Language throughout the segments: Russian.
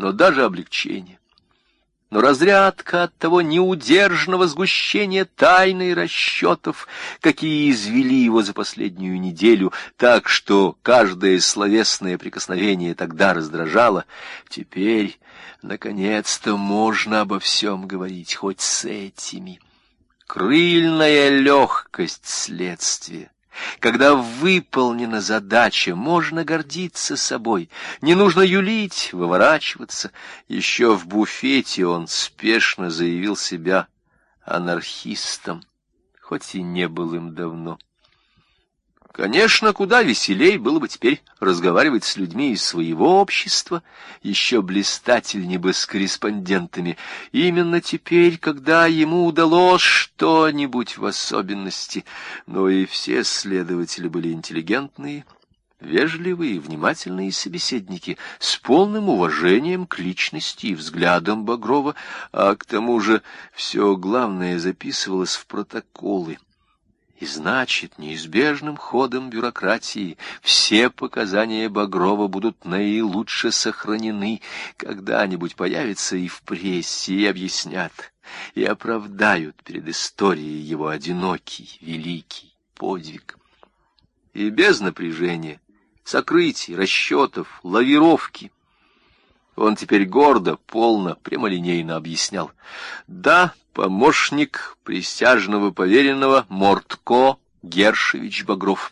но даже облегчение. Но разрядка от того неудержного сгущения тайны и расчетов, какие извели его за последнюю неделю, так что каждое словесное прикосновение тогда раздражало, теперь, наконец-то, можно обо всем говорить, хоть с этими. Крыльная легкость следствия. Когда выполнена задача, можно гордиться собой, не нужно юлить, выворачиваться. Еще в буфете он спешно заявил себя анархистом, хоть и не был им давно. Конечно, куда веселей было бы теперь разговаривать с людьми из своего общества, еще блистательнее бы с корреспондентами. Именно теперь, когда ему удалось что-нибудь в особенности, но и все следователи были интеллигентные, вежливые и внимательные собеседники, с полным уважением к личности и взглядам Багрова, а к тому же все главное записывалось в протоколы. И значит, неизбежным ходом бюрократии все показания Багрова будут наилучше сохранены, когда-нибудь появятся и в прессе, и объяснят, и оправдают перед историей его одинокий, великий подвиг. И без напряжения, сокрытий, расчетов, лавировки он теперь гордо, полно, прямолинейно объяснял. Да, помощник присяжного поверенного Мортко Гершевич Багров.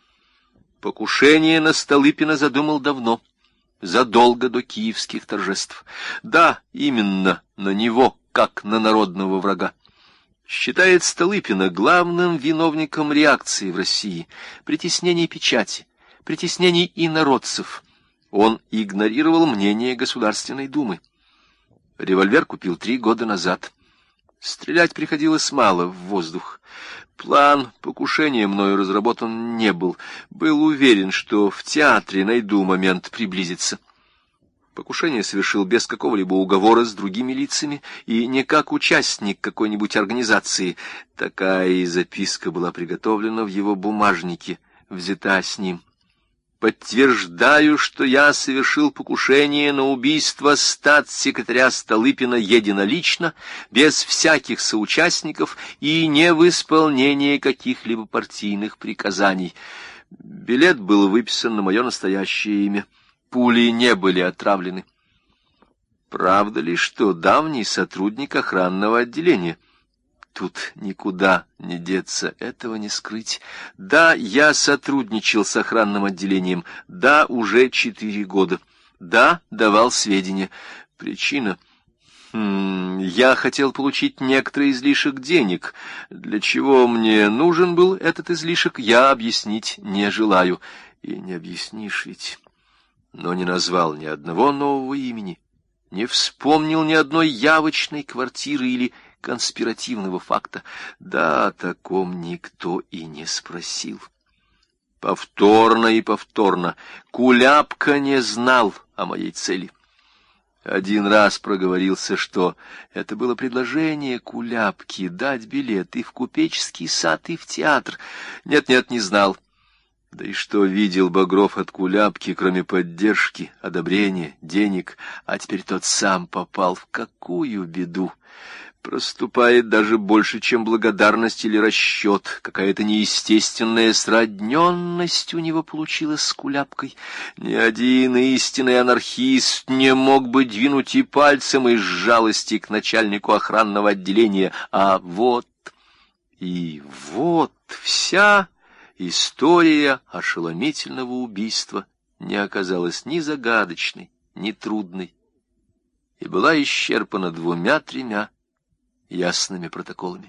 Покушение на Столыпина задумал давно, задолго до киевских торжеств. Да, именно на него, как на народного врага. Считает Столыпина главным виновником реакции в России, притеснений печати, притеснений инородцев. Он игнорировал мнение Государственной Думы. Револьвер купил 3 года назад. Стрелять приходилось мало в воздух. План покушения мною разработан не был. Был уверен, что в театре найду момент приблизиться. Покушение совершил без какого-либо уговора с другими лицами и не как участник какой-нибудь организации. Такая и записка была приготовлена в его бумажнике, взята с ним. Подтверждаю, что я совершил покушение на убийство статс-секретаря Столыпина единолично, без всяких соучастников и не в исполнении каких-либо партийных приказаний. Билет был выписан на мое настоящее имя. Пули не были отравлены. Правда ли, что давний сотрудник охранного отделения? Тут никуда не деться, этого не скрыть. Да, я сотрудничал с охранным отделением. Да, уже 4 года. Да, давал сведения. Причина? Я хотел получить некоторый излишек денег. Для чего мне нужен был этот излишек, я объяснить не желаю. И не объяснишь ведь. Но не назвал ни одного нового имени, не вспомнил ни одной явочной квартиры или конспиративного факта. Да, о таком никто и не спросил. Повторно и повторно Куляпка не знал о моей цели. Один раз проговорился, что это было предложение Куляпки дать билет и в купеческий сад, и в театр. Нет, не знал. Да и что видел Багров от Куляпки, кроме поддержки, одобрения, денег, а теперь тот сам попал в какую беду. Проступает даже больше, чем благодарность или расчет. Какая-то неестественная сродненность у него получилась с Куляпкой. Ни один истинный анархист не мог бы двинуть и пальцем из жалости к начальнику охранного отделения. А вот вся история ошеломительного убийства не оказалась ни загадочной, ни трудной, и была исчерпана 2-3 ясными протоколами.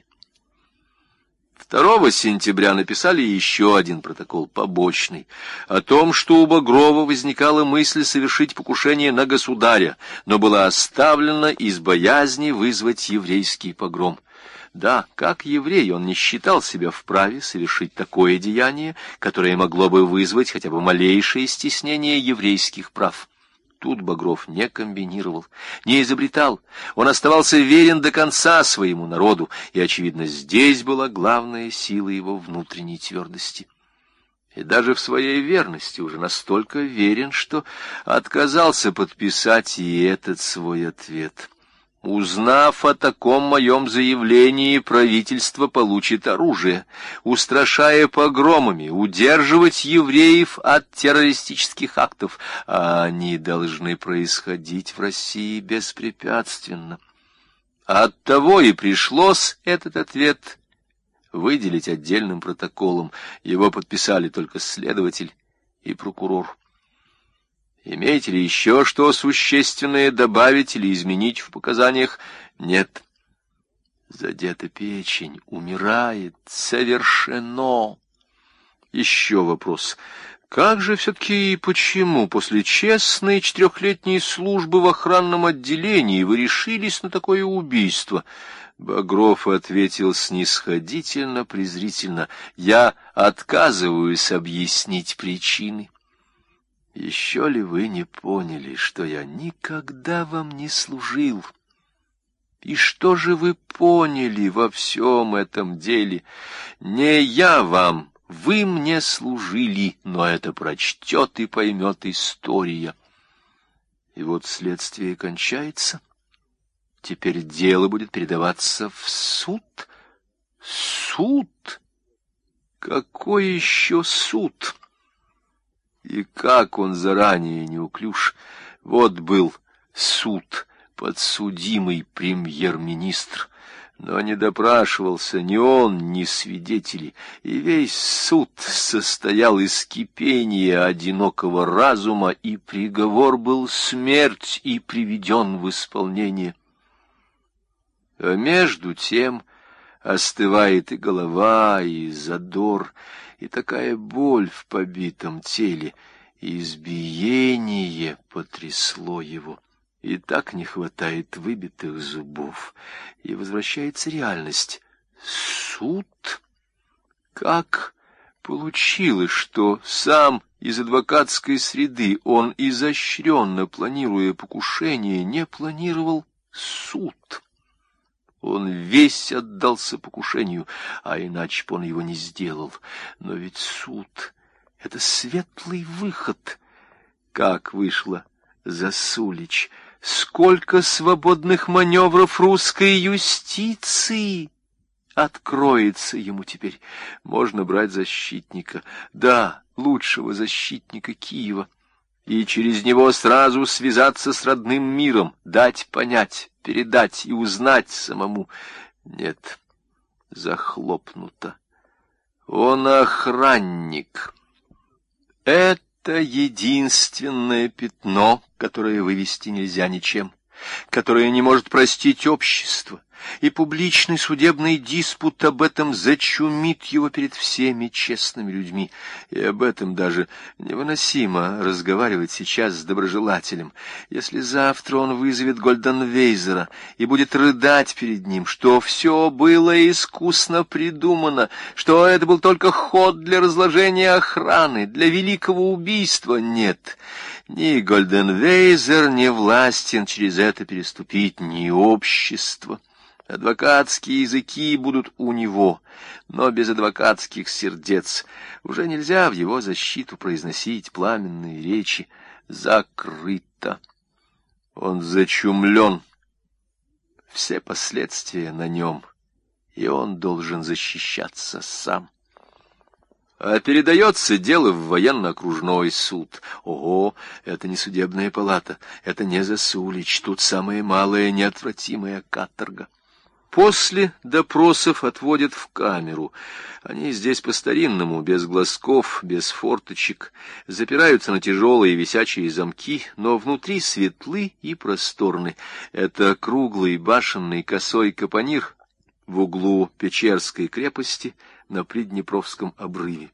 2 сентября написали еще один протокол, побочный, о том, что у Багрова возникала мысль совершить покушение на государя, но была оставлена из боязни вызвать еврейский погром. Да, как еврей он не считал себя вправе совершить такое деяние, которое могло бы вызвать хотя бы малейшее стеснение еврейских прав. Тут Багров не комбинировал, не изобретал. Он оставался верен до конца своему народу, и, очевидно, здесь была главная сила его внутренней твердости. и даже в своей верности уже настолько верен, что отказался подписать и этот свой ответ. Узнав о таком моем заявлении, правительство получит оружие, устрашая погромами, удерживать евреев от террористических актов, а они должны происходить в России беспрепятственно. Оттого и пришлось этот ответ выделить отдельным протоколом. Его подписали только следователь и прокурор. Имеете ли еще что существенное добавить или изменить в показаниях? Нет. Задета печень, умирает, совершено. Еще вопрос. Как же все-таки и почему после честной 4-летней службы в охранном отделении вы решились на такое убийство? Багров ответил снисходительно-презрительно: я отказываюсь объяснить причины. Еще ли вы не поняли, что я никогда вам не служил? И что же вы поняли во всем этом деле? Не я вам, вы мне служили, но это прочтет и поймет история. И вот следствие кончается. Теперь дело будет передаваться в суд. Суд? Какой еще суд? И как он заранее неуклюж. Вот был суд, подсудимый премьер-министр, но не допрашивался ни он, ни свидетели, и весь суд состоял из кипения одинокого разума, и приговор был смерть и приведен в исполнение. А между тем остывает и голова, и задор, и такая боль в побитом теле, и избиение потрясло его, и так не хватает выбитых зубов, и возвращается реальность. Суд? Как получилось, что сам из адвокатской среды он, изощренно планируя покушение, не планировал суд? Он весь отдался покушению, а иначе бы он его не сделал. Но ведь суд — это светлый выход. Как вышло Засулич? Сколько свободных маневров русской юстиции откроется ему теперь. Можно брать защитника, да, лучшего защитника Киева, и через него сразу связаться с родным миром, дать понять, передать и узнать самому. Нет, захлопнуто. Он охранник. Это единственное пятно, которое вывести нельзя ничем, которое не может простить общество, и публичный судебный диспут об этом зачумит его перед всеми честными людьми, и об этом даже невыносимо разговаривать сейчас с доброжелателем. Если завтра он вызовет Гольденвейзера и будет рыдать перед ним, что все было искусно придумано, что это был только ход для разложения охраны, для великого убийства, нет, ни Гольденвейзер не властен через это переступить, ни общество. Адвокатские языки будут у него, но без адвокатских сердец уже нельзя в его защиту произносить пламенные речи. Закрыто. Он зачумлен. Все последствия на нем, и он должен защищаться сам. А передается дело в военно-окружной суд. Ого, это не судебная палата, это не Засулич, тут самая малая неотвратимая каторга. После допросов отводят в камеру. Они здесь по-старинному, без глазков, без форточек, запираются на тяжелые висячие замки, но внутри светлы и просторны. Это круглый башенный косой капонир в углу Печерской крепости на Приднепровском обрыве.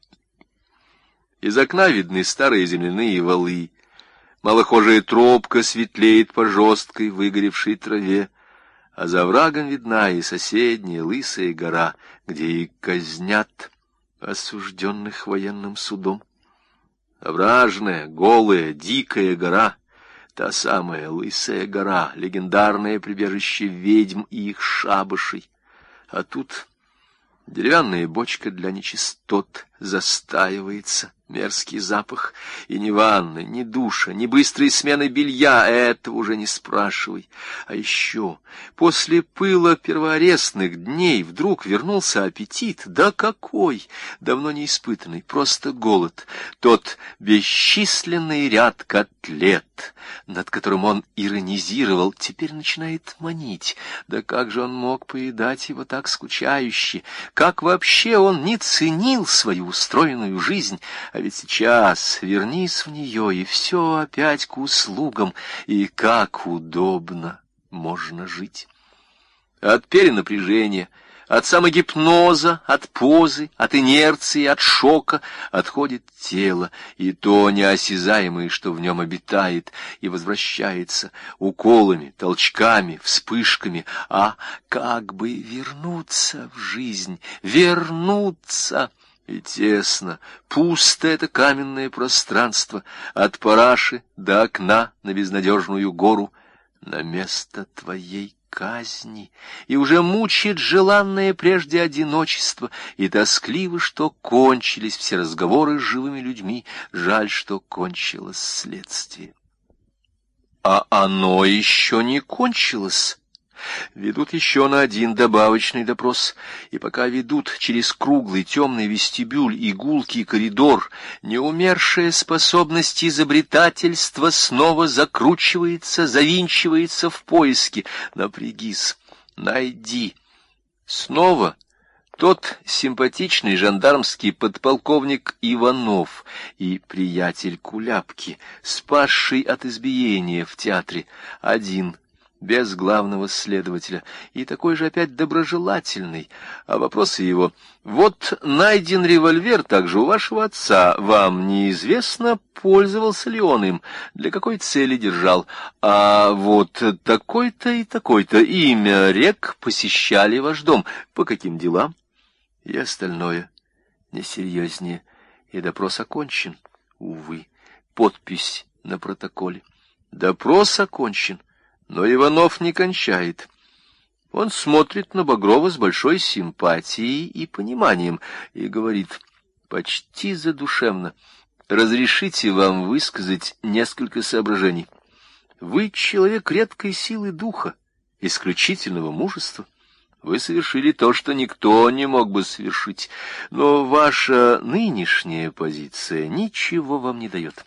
Из окна видны старые земляные валы. Малохожая тропка светлеет по жесткой выгоревшей траве, а за оврагом видна и соседняя лысая гора, где и казнят осужденных военным судом. Овражная, голая, дикая гора, та самая лысая гора, легендарное прибежище ведьм и их шабашей. А тут деревянная бочка для нечистот застаивается мерзкий запах, и ни ванны, ни душа, ни быстрой смены белья, этого уже не спрашивай. А еще после пыла первоарестных дней вдруг вернулся аппетит, да какой, давно не испытанный, просто голод, тот бесчисленный ряд котлет, над которым он иронизировал, теперь начинает манить. Да как же он мог поедать его так скучающе? Как вообще он не ценил свою устроенную жизнь? А ведь сейчас вернись в нее, и все опять к услугам, и как удобно можно жить. От перенапряжения, от самогипноза, от позы, от инерции, от шока отходит тело, и то неосязаемое, что в нем обитает, и возвращается уколами, толчками, вспышками. А как бы вернуться в жизнь, вернуться? И тесно, пусто это каменное пространство, от параши до окна на безнадежную гору, на место твоей казни, и уже мучает желанное прежде одиночество, и тоскливо, что кончились все разговоры с живыми людьми, жаль, что кончилось следствие. А оно еще не кончилось. Ведут еще на один добавочный допрос, и пока ведут через круглый темный вестибюль и гулкий коридор, неумершая способность изобретательства снова закручивается, завинчивается в поиске. Напрягись, найди. Снова тот симпатичный жандармский подполковник Иванов и приятель Куляпки, спасший от избиения в театре, один, без главного следователя, и такой же опять доброжелательный. А вопросы его: вот найден револьвер также у вашего отца, вам неизвестно, пользовался ли он им, для какой цели держал, а вот такой-то и такой-то имя рек посещали ваш дом, по каким делам? И остальное несерьезнее, и допрос окончен, увы, подпись на протоколе. Допрос окончен. Но Иванов не кончает. Он смотрит на Багрова с большой симпатией и пониманием и говорит почти задушевно: «Разрешите вам высказать несколько соображений. Вы человек редкой силы духа, исключительного мужества. Вы совершили то, что никто не мог бы совершить, но ваша нынешняя позиция ничего вам не дает.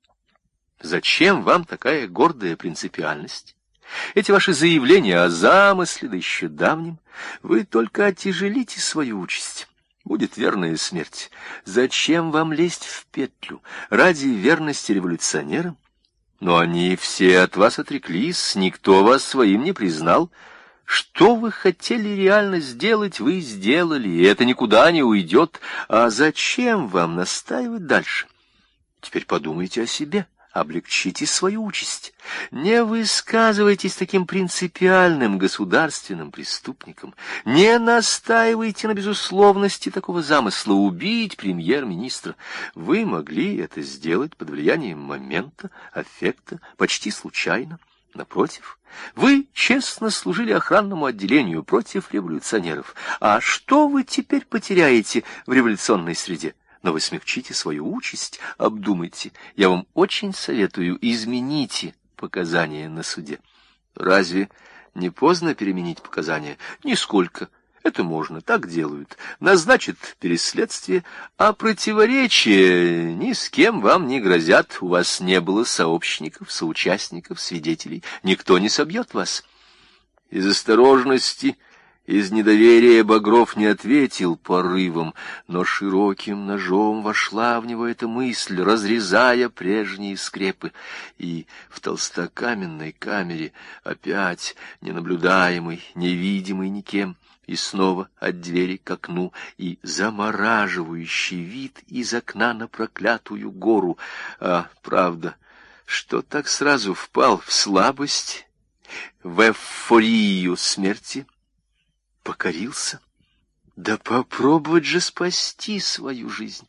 Зачем вам такая гордая принципиальность? Эти ваши заявления о замысле, да еще давнем, вы только оттяжелите свою участь. Будет верная смерть. Зачем вам лезть в петлю? Ради верности революционерам? Но они все от вас отреклись, никто вас своим не признал. Что вы хотели реально сделать, вы сделали, и это никуда не уйдет. А зачем вам настаивать дальше? Теперь подумайте о себе. Облегчите свою участь. Не высказывайтесь таким принципиальным государственным преступником. Не настаивайте на безусловности такого замысла убить премьер-министра. Вы могли это сделать под влиянием момента, аффекта, почти случайно. Напротив, вы честно служили охранному отделению против революционеров. А что вы теперь потеряете в революционной среде? Но вы смягчите свою участь, обдумайте. Я вам очень советую, измените показания на суде. Разве не поздно переменить показания? Нисколько. Это можно, так делают. Назначат переследствие, а противоречия ни с кем вам не грозят. У вас не было сообщников, соучастников, свидетелей. Никто не собьет вас. Из осторожности, из недоверия Багров не ответил порывом, но широким ножом вошла в него эта мысль, разрезая прежние скрепы. И в толстокаменной камере опять ненаблюдаемый, невидимый никем, и снова от двери к окну, и замораживающий вид из окна на проклятую гору. А правда, что так сразу впал в слабость, в эйфорию смерти? Покорился? Да попробовать же спасти свою жизнь.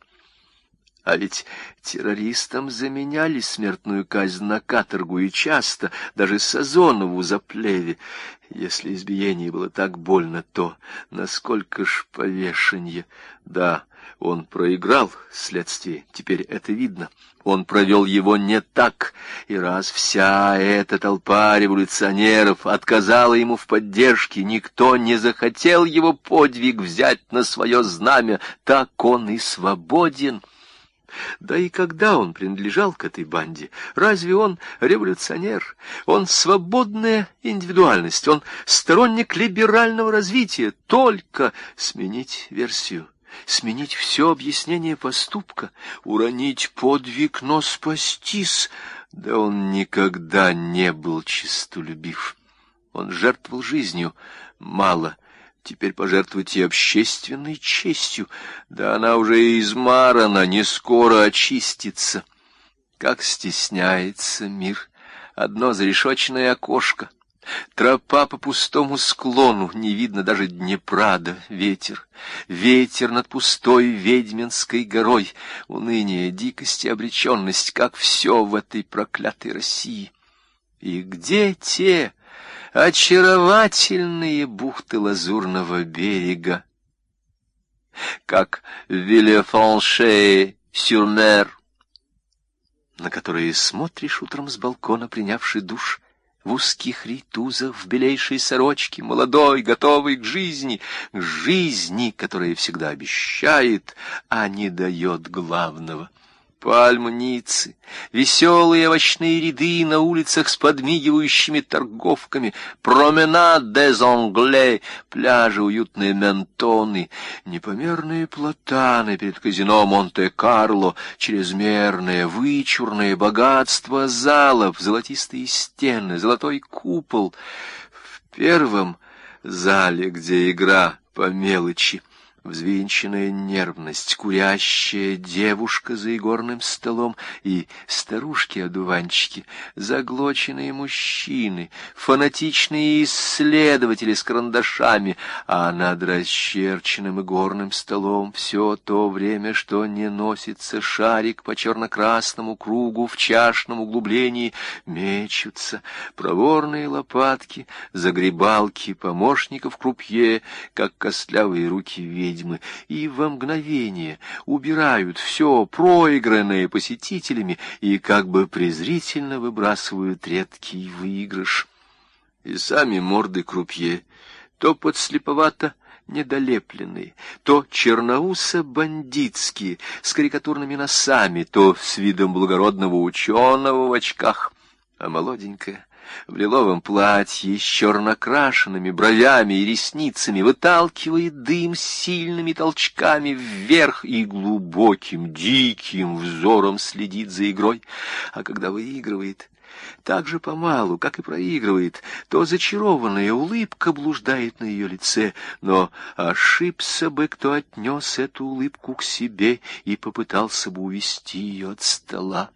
А ведь террористам заменяли смертную казнь на каторгу, и часто, даже Сазонову за плеве. Если избиение было так больно, то насколько ж повешенье? Да, Он проиграл следствие, теперь это видно. Он провел его не так, и раз вся эта толпа революционеров отказала ему в поддержке, никто не захотел его подвиг взять на свое знамя, так он и свободен. Да и когда он принадлежал к этой банде, разве он революционер? Он свободная индивидуальность, он сторонник либерального развития, только сменить версию. Сменить все объяснение поступка, уронить подвиг, но спастись. Да он никогда не был честолюбив. Он жертвовал жизнью мало, теперь пожертвовать и общественной честью. Да она уже измарана, не скоро очистится. Как стесняется мир! Одно зарешоченное окошко. Тропа по пустому склону, не видно даже Днепра, да ветер. Ветер над пустой Ведьминской горой. Уныние, дикость и обреченность, как все в этой проклятой России. И где те очаровательные бухты Лазурного берега, как Виллефранше-сюр-Мер, на которые смотришь утром с балкона, принявший душ, в узких рейтузах, в белейшей сорочке, молодой, готовый к жизни, которая всегда обещает, а не дает главного. Пальмы Ниццы, веселые овощные ряды на улицах с подмигивающими торговками, променад des Anglais, пляжи, уютные ментоны, непомерные платаны перед казино Монте-Карло, чрезмерное вычурное богатство залов, золотистые стены, золотой купол. В первом зале, где игра по мелочи, взвинченная нервность, курящая девушка за игорным столом и старушки-одуванчики, заглоченные мужчины, фанатичные исследователи с карандашами, а над расчерченным игорным столом все то время, что не носится шарик по черно-красному кругу в чашном углублении, мечутся проворные лопатки, загребалки помощников крупье, как костлявые руки ведьмы, и во мгновение убирают все проигранное посетителями и как бы презрительно выбрасывают редкий выигрыш. И сами морды крупье, то подслеповато недолепленные, то черноусо-бандитские, с карикатурными носами, то с видом благородного ученого в очках, а молоденькая в лиловом платье с чернокрашенными бровями и ресницами выталкивает дым сильными толчками вверх и глубоким, диким взором следит за игрой, а когда выигрывает, так же помалу, как и проигрывает, то зачарованная улыбка блуждает на ее лице, но ошибся бы, кто отнес эту улыбку к себе и попытался бы увести ее от стола.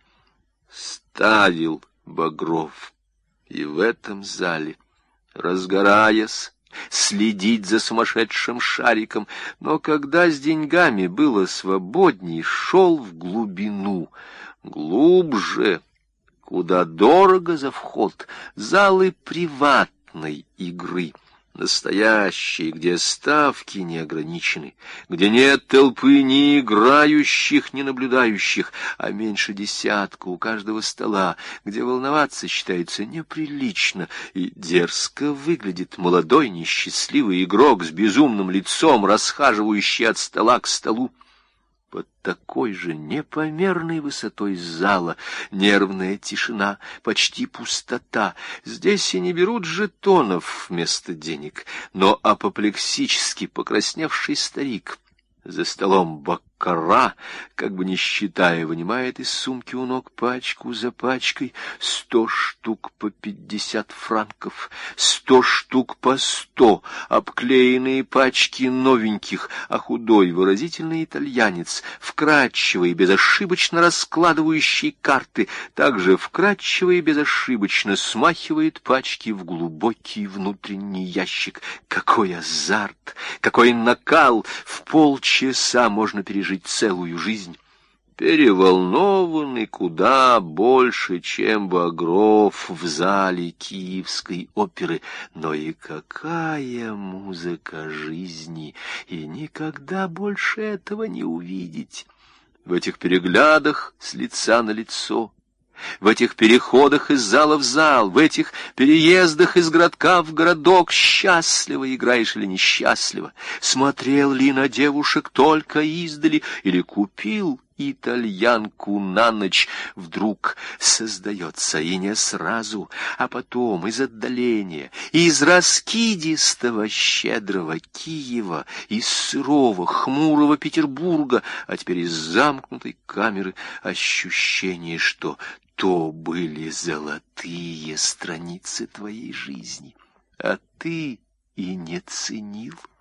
Ставил Багров и в этом зале, разгораясь, следить за сумасшедшим шариком, но когда с деньгами было свободней, шел в глубину, глубже, куда дорого за вход, залы приватной игры, настоящие, где ставки не ограничены, где нет толпы ни играющих, ни наблюдающих, а меньше десятка у каждого стола, где волноваться считается неприлично, и дерзко выглядит молодой несчастливый игрок с безумным лицом, расхаживающий от стола к столу. Под такой же непомерной высотой зала нервная тишина, почти пустота. Здесь и не берут жетонов вместо денег, но апоплексически покрасневший старик за столом баккара, как бы не считая, вынимает из сумки у ног пачку за пачкой, 100 штук по 50 франков, 100 штук по 100, обклеенные пачки новеньких, а худой выразительный итальянец, вкрадчиво и безошибочно раскладывающий карты, также вкрадчиво и безошибочно смахивает пачки в глубокий внутренний ящик. Какой азарт, какой накал! В полчаса можно пережить целую жизнь. переволнованы куда больше, чем Багров в зале Киевской оперы. Но и какая музыка жизни! И никогда больше этого не увидеть. В этих переглядах с лица на лицо, в этих переходах из зала в зал, в этих переездах из городка в городок, счастливо играешь или несчастливо, смотрел ли на девушек только издали или купил итальянку на ночь, вдруг создается и не сразу, а потом из отдаления, из раскидистого щедрого Киева, из сырого хмурого Петербурга, а теперь из замкнутой камеры ощущение, что то были золотые страницы твоей жизни, а ты и не ценил.